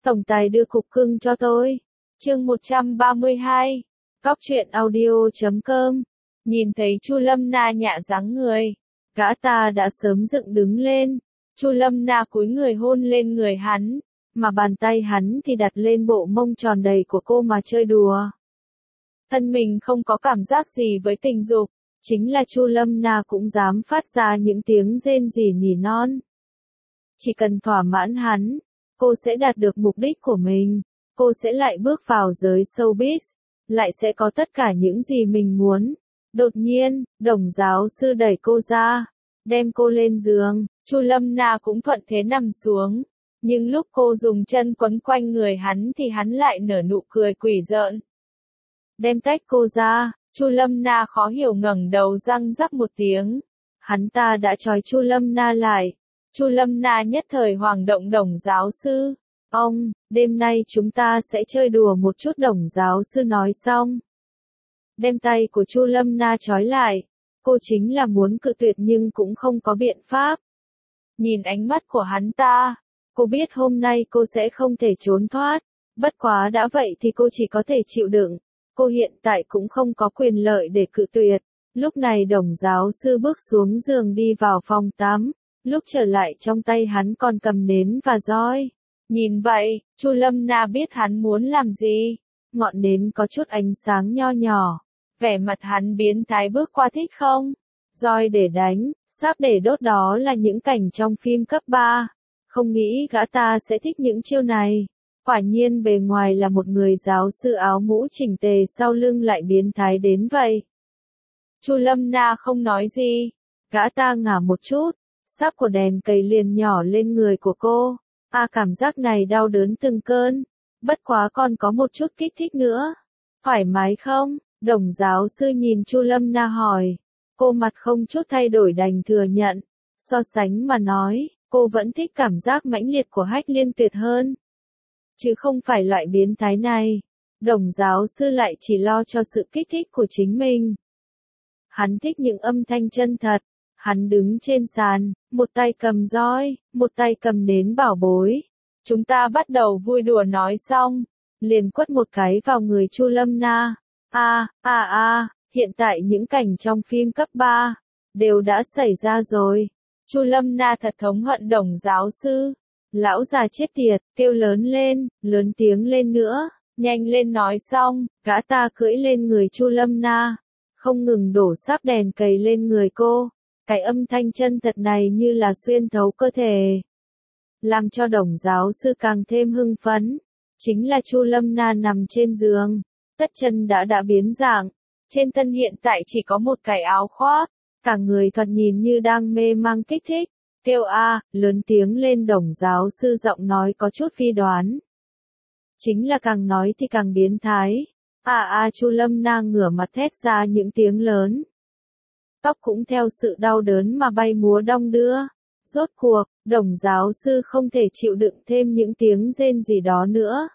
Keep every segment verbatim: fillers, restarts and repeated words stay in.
Tổng tài đưa cục cưng cho tôi. Chương một trăm ba mươi hai. Góc truyện audio chấm com. Nhìn thấy Chu Lâm Na nhạ dáng người, gã ta đã sớm dựng đứng lên. Chu Lâm Na cúi người hôn lên người hắn, mà bàn tay hắn thì đặt lên bộ mông tròn đầy của cô mà chơi đùa. Thân mình không có cảm giác gì với tình dục, chính là Chu Lâm Na cũng dám phát ra những tiếng rên rỉ nỉ non. Chỉ cần thỏa mãn hắn, cô sẽ đạt được mục đích của mình, cô sẽ lại bước vào giới showbiz, lại sẽ có tất cả những gì mình muốn. Đột nhiên, Đồng giáo sư đẩy cô ra, đem cô lên giường. Chu Lâm Na cũng thuận thế nằm xuống, nhưng lúc cô dùng chân quấn quanh người hắn thì hắn lại nở nụ cười quỷ rợn. Đem tách cô ra, Chu Lâm Na khó hiểu ngẩng đầu răng rắc một tiếng. Hắn ta đã trói Chu Lâm Na lại. Chu Lâm Na nhất thời hoảng động. Đồng giáo sư, ông, đêm nay chúng ta sẽ chơi đùa một chút. Đồng giáo sư nói xong, đem tay của Chu Lâm Na trói lại. Cô chính là muốn cự tuyệt nhưng cũng không có biện pháp. Nhìn ánh mắt của hắn ta, cô biết hôm nay cô sẽ không thể trốn thoát. Bất quá đã vậy thì cô chỉ có thể chịu đựng. Cô hiện tại cũng không có quyền lợi để cự tuyệt. Lúc này Đồng giáo sư bước xuống giường đi vào phòng tắm. Lúc trở lại trong tay hắn còn cầm nến và roi. Nhìn vậy, Chu Lâm Na biết hắn muốn làm gì. Ngọn nến có chút ánh sáng nho nhỏ. Vẻ mặt hắn biến thái bước qua. Thích không? Roi để đánh, sáp để đốt, đó là những cảnh trong phim cấp ba. Không nghĩ gã ta sẽ thích những chiêu này. Quả nhiên bề ngoài là một người giáo sư áo mũ chỉnh tề, sau lưng lại biến thái đến vậy. Chu Lâm Na không nói gì. Gã ta ngả một chút, sáp của đèn cầy liền nhỏ lên người của cô. À, cảm giác này đau đớn từng cơn. Bất quá còn có một chút kích thích nữa. Thoải mái không? Đồng giáo sư nhìn Chu Lâm Na hỏi. Cô mặt không chút thay đổi đành thừa nhận. So sánh mà nói, cô vẫn thích cảm giác mãnh liệt của Hách Liên Tuyệt hơn. Chứ không phải loại biến thái này. Đồng giáo sư lại chỉ lo cho sự kích thích của chính mình. Hắn thích những âm thanh chân thật. Hắn đứng trên sàn, một tay cầm roi, một tay cầm nến bảo bối. Chúng ta bắt đầu vui đùa. Nói xong, liền quất một cái vào người Chu Lâm Na. A, a a, hiện tại những cảnh trong phim cấp ba đều đã xảy ra rồi. Chu Lâm Na thật thống hận Đồng giáo sư. Lão già chết tiệt, kêu lớn lên, lớn tiếng lên nữa, nhanh lên. Nói xong, gã ta cưỡi lên người Chu Lâm Na, không ngừng đổ sáp đèn cầy lên người cô. Cái âm thanh chân thật này như là xuyên thấu cơ thể, làm cho Đồng giáo sư càng thêm hưng phấn. Chính là Chu Lâm Na nằm trên giường, tất chân đã đã biến dạng, trên thân hiện tại chỉ có một cái áo khoác, cả người thoạt nhìn như đang mê mang kích thích. Kêu a, lớn tiếng lên. Đồng giáo sư giọng nói có chút phi đoán. Chính là càng nói thì càng biến thái. A a, Chu Lâm Na ngửa mặt thét ra những tiếng lớn. Tóc cũng theo sự đau đớn mà bay múa đong đưa. Rốt cuộc, Đồng giáo sư không thể chịu đựng thêm những tiếng rên gì đó nữa.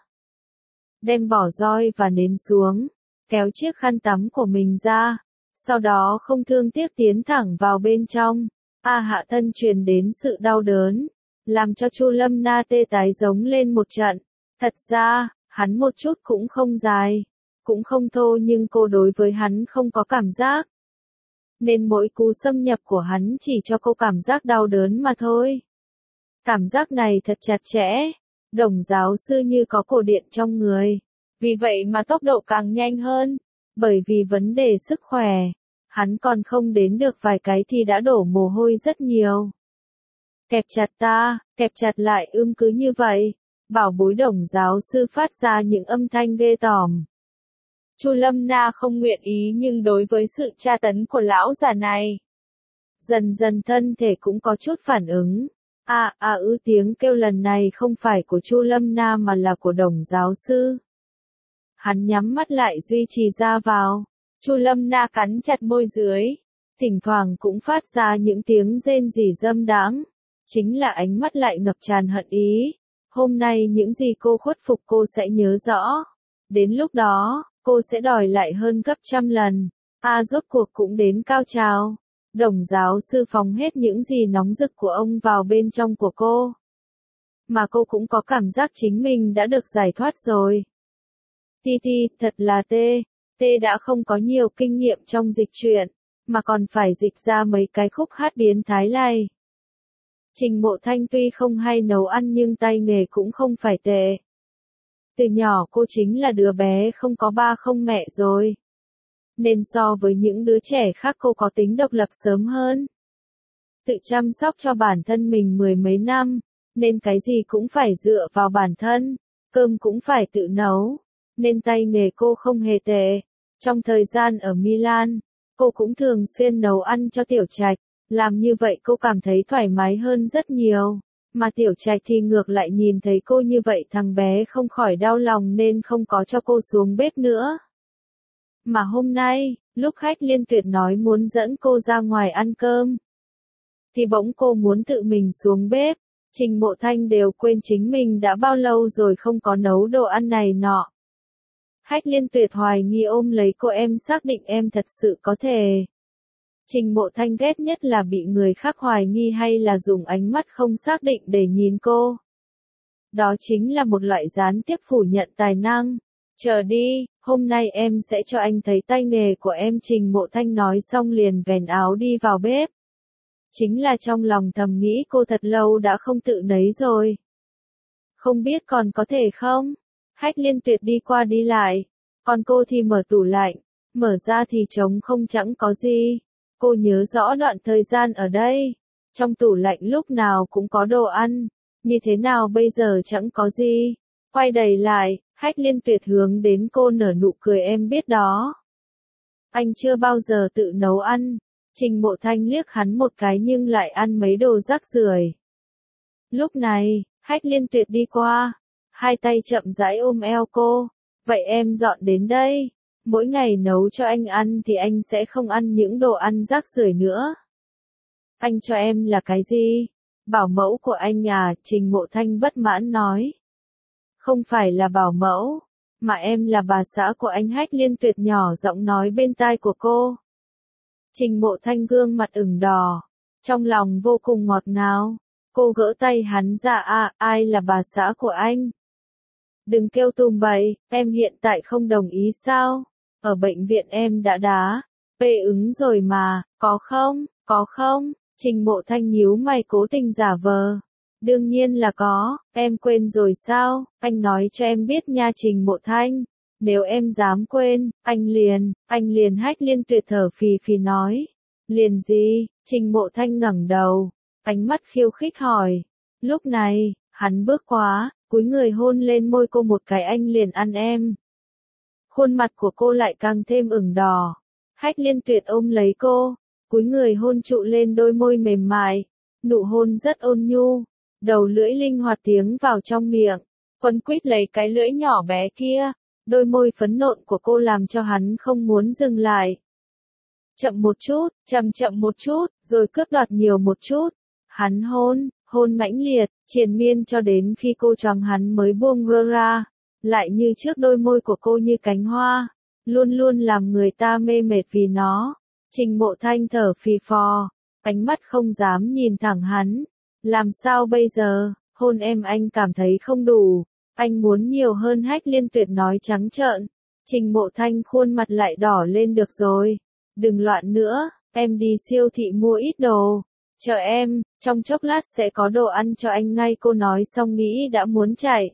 Đem bỏ roi và nến xuống, kéo chiếc khăn tắm của mình ra. Sau đó không thương tiếc tiến thẳng vào bên trong. A, hạ thân truyền đến sự đau đớn, làm cho Chu Lâm Na tê tái giống lên một trận. Thật ra, hắn một chút cũng không dài, cũng không thô, nhưng cô đối với hắn không có cảm giác. Nên mỗi cú xâm nhập của hắn chỉ cho cô cảm giác đau đớn mà thôi. Cảm giác này thật chặt chẽ. Đồng giáo sư như có cổ điện trong người. Vì vậy mà tốc độ càng nhanh hơn. Bởi vì vấn đề sức khỏe, hắn còn không đến được vài cái thì đã đổ mồ hôi rất nhiều. Kẹp chặt ta, kẹp chặt lại. Ưm cứ như vậy. Bảo bối. Đồng giáo sư phát ra những âm thanh ghê tởm. Chu Lâm Na không nguyện ý, nhưng đối với sự tra tấn của lão già này, dần dần thân thể cũng có chút phản ứng. A a ư, tiếng kêu lần này không phải của Chu Lâm Na mà là của Đồng giáo sư. Hắn nhắm mắt lại duy trì ra vào. Chu Lâm Na cắn chặt môi dưới, thỉnh thoảng cũng phát ra những tiếng rên rỉ dâm đãng. Chính là ánh mắt lại ngập tràn hận ý. Hôm nay những gì cô khuất phục cô sẽ nhớ rõ. Đến lúc đó, cô sẽ đòi lại hơn gấp trăm lần. A à, rốt cuộc cũng đến cao trào. Đồng giáo sư phóng hết những gì nóng rực của ông vào bên trong của cô. mà cô cũng có cảm giác chính mình đã được giải thoát rồi. Ti Ti, thật là tê, tê đã không có nhiều kinh nghiệm trong dịch truyện, mà còn phải dịch ra mấy cái khúc hát biến thái này. Trình Mộ Thanh tuy không hay nấu ăn nhưng tay nghề cũng không phải tệ. Từ nhỏ cô chính là đứa bé không có ba không mẹ rồi. Nên so với những đứa trẻ khác cô có tính độc lập sớm hơn. Tự chăm sóc cho bản thân mình mười mấy năm, nên cái gì cũng phải dựa vào bản thân, cơm cũng phải tự nấu, nên tay nghề cô không hề tệ. Trong thời gian ở Milan, cô cũng thường xuyên nấu ăn cho Tiểu Trạch, làm như vậy cô cảm thấy thoải mái hơn rất nhiều. Mà Tiểu Trạch thì ngược lại nhìn thấy cô như vậy thằng bé không khỏi đau lòng nên không có cho cô xuống bếp nữa. Mà hôm nay, lúc khách Liên Tuyệt nói muốn dẫn cô ra ngoài ăn cơm, thì bỗng cô muốn tự mình xuống bếp. Trình Mộ Thanh đều quên chính mình đã bao lâu rồi không có nấu đồ ăn này nọ. Khách Liên Tuyệt hoài nghi ôm lấy cô, em xác định em thật sự có thể. Trình Mộ Thanh ghét nhất là bị người khác hoài nghi hay là dùng ánh mắt không xác định để nhìn cô. Đó chính là một loại gián tiếp phủ nhận tài năng. Chờ đi, hôm nay em sẽ cho anh thấy tay nghề của em. Trình Mộ Thanh nói xong liền vén áo đi vào bếp. Chính là trong lòng thầm nghĩ cô thật lâu đã không tự nấy rồi. Không biết còn có thể không? Khách Liên Tuyệt đi qua đi lại, còn cô thì mở tủ lạnh, mở ra thì trống không chẳng có gì. Cô nhớ rõ đoạn thời gian ở đây, trong tủ lạnh lúc nào cũng có đồ ăn, như thế nào bây giờ chẳng có gì. Quay đầy lại, Khách Liên Tuyệt hướng đến cô nở nụ cười, em biết đó. Anh chưa bao giờ tự nấu ăn. Trình Mộ Thanh liếc hắn một cái nhưng lại ăn mấy đồ rác rưởi. Lúc này, Khách Liên Tuyệt đi qua, hai tay chậm rãi ôm eo cô. Vậy em dọn đến đây, mỗi ngày nấu cho anh ăn thì anh sẽ không ăn những đồ ăn rác rưởi nữa. Anh cho em là cái gì? Bảo mẫu của anh à? Trình Mộ Thanh bất mãn nói. Không phải là bảo mẫu, mà em là bà xã của anh. Khách Liên Tuyệt nhỏ giọng nói bên tai của cô. Trình Mộ Thanh gương mặt ửng đỏ, trong lòng vô cùng ngọt ngào. Cô gỡ tay hắn ra, à, ai là bà xã của anh? Đừng kêu tùm bậy, em hiện tại không đồng ý sao? Ở bệnh viện em đã đá, phê ứng rồi mà, có không, có không? Trình Mộ Thanh nhíu mày cố tình giả vờ. Đương nhiên là có, em quên rồi sao? Anh nói cho em biết nha. Trình Mộ Thanh. Nếu em dám quên, anh liền, anh liền. Khách Liên Tuyệt thở phì phì nói. Liền gì? Trình Mộ Thanh ngẩng đầu, ánh mắt khiêu khích hỏi. Lúc này, hắn bước qua, cúi người hôn lên môi cô một cái, anh liền ăn em. Khuôn mặt của cô lại càng thêm ửng đỏ. Khách Liên Tuyệt ôm lấy cô, cúi người hôn trụ lên đôi môi mềm mại. Nụ hôn rất ôn nhu, đầu lưỡi linh hoạt tiến vào trong miệng, quấn quýt lấy cái lưỡi nhỏ bé kia. Đôi môi phấn nộn của cô làm cho hắn không muốn dừng lại. Chậm một chút, chậm chậm một chút, rồi cướp đoạt nhiều một chút. Hắn hôn, hôn mãnh liệt, triền miên cho đến khi cô choáng hắn mới buông ra. Lại như trước đôi môi của cô như cánh hoa, luôn luôn làm người ta mê mệt vì nó. Trình Mộ Thanh thở phì phò, ánh mắt không dám nhìn thẳng hắn. Làm sao bây giờ? Hôn em anh cảm thấy không đủ, anh muốn nhiều hơn. Khách Liên Tuyệt nói trắng trợn. Trình Mộ Thanh khuôn mặt lại đỏ lên, được rồi, đừng loạn nữa, em đi siêu thị mua ít đồ, chờ em, trong chốc lát sẽ có đồ ăn cho anh ngay. Cô nói xong nghĩ đã muốn chạy.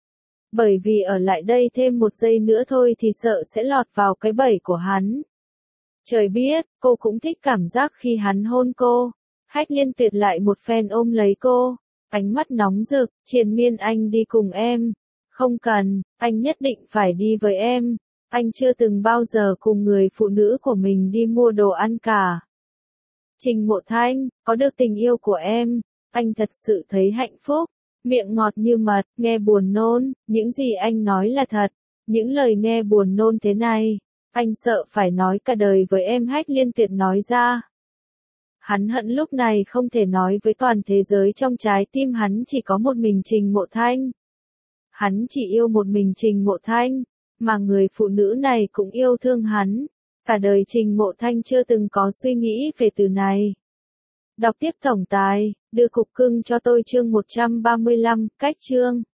Bởi vì ở lại đây thêm một giây nữa thôi thì sợ sẽ lọt vào cái bẫy của hắn. Trời biết, cô cũng thích cảm giác khi hắn hôn cô. Khách Liên Tuyệt lại một phen ôm lấy cô, ánh mắt nóng rực, triền miên, anh đi cùng em. Không cần, anh nhất định phải đi với em. Anh chưa từng bao giờ cùng người phụ nữ của mình đi mua đồ ăn cả. Trình Mộ Thanh, có được tình yêu của em, anh thật sự thấy hạnh phúc. Miệng ngọt như mật, nghe buồn nôn, những gì anh nói là thật. Những lời nghe buồn nôn thế này, anh sợ phải nói cả đời với em. Khách Liên Tuyệt nói ra. Hắn hận lúc này không thể nói với toàn thế giới, trong trái tim hắn chỉ có một mình Trình Mộ Thanh. Hắn chỉ yêu một mình Trình Mộ Thanh, mà người phụ nữ này cũng yêu thương hắn. Cả đời Trình Mộ Thanh chưa từng có suy nghĩ về từ này. Đọc tiếp tổng tài, đưa cục cưng cho tôi chương một trăm ba mươi lăm, cách chương.